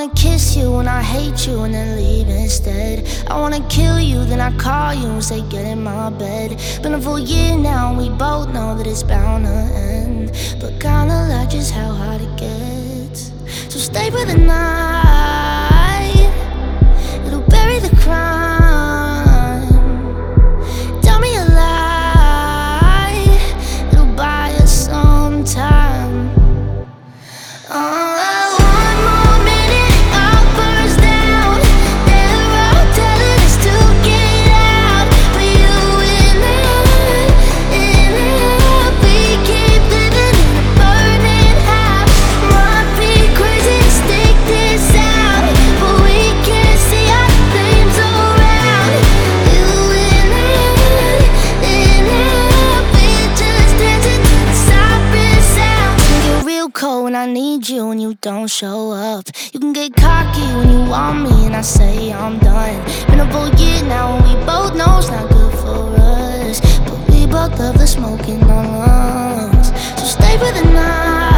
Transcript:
wanna kiss you and I hate you and then leave instead. I wanna kill you, then I call you and say get in my bed. Been a full year now and we both know that it's bound to end, but kinda like just how hard it gets. So stay for the night, it'll bury the crime. Tell me a lie, it'll buy us some time. One more minute, I'll burst down. They're all telling us to get out, but you in there, we keep living in a burning house. Might be crazy to stick this out, but we can't see our flames around. You in there, we're just dancing to the siren sound. Can get real cold when I need you and you don't show up. You can get cocky when you want me and I say I'm done. Been a full year now and we both know it's not good for us, but we both love the smoke in our lungs. So stay for the night.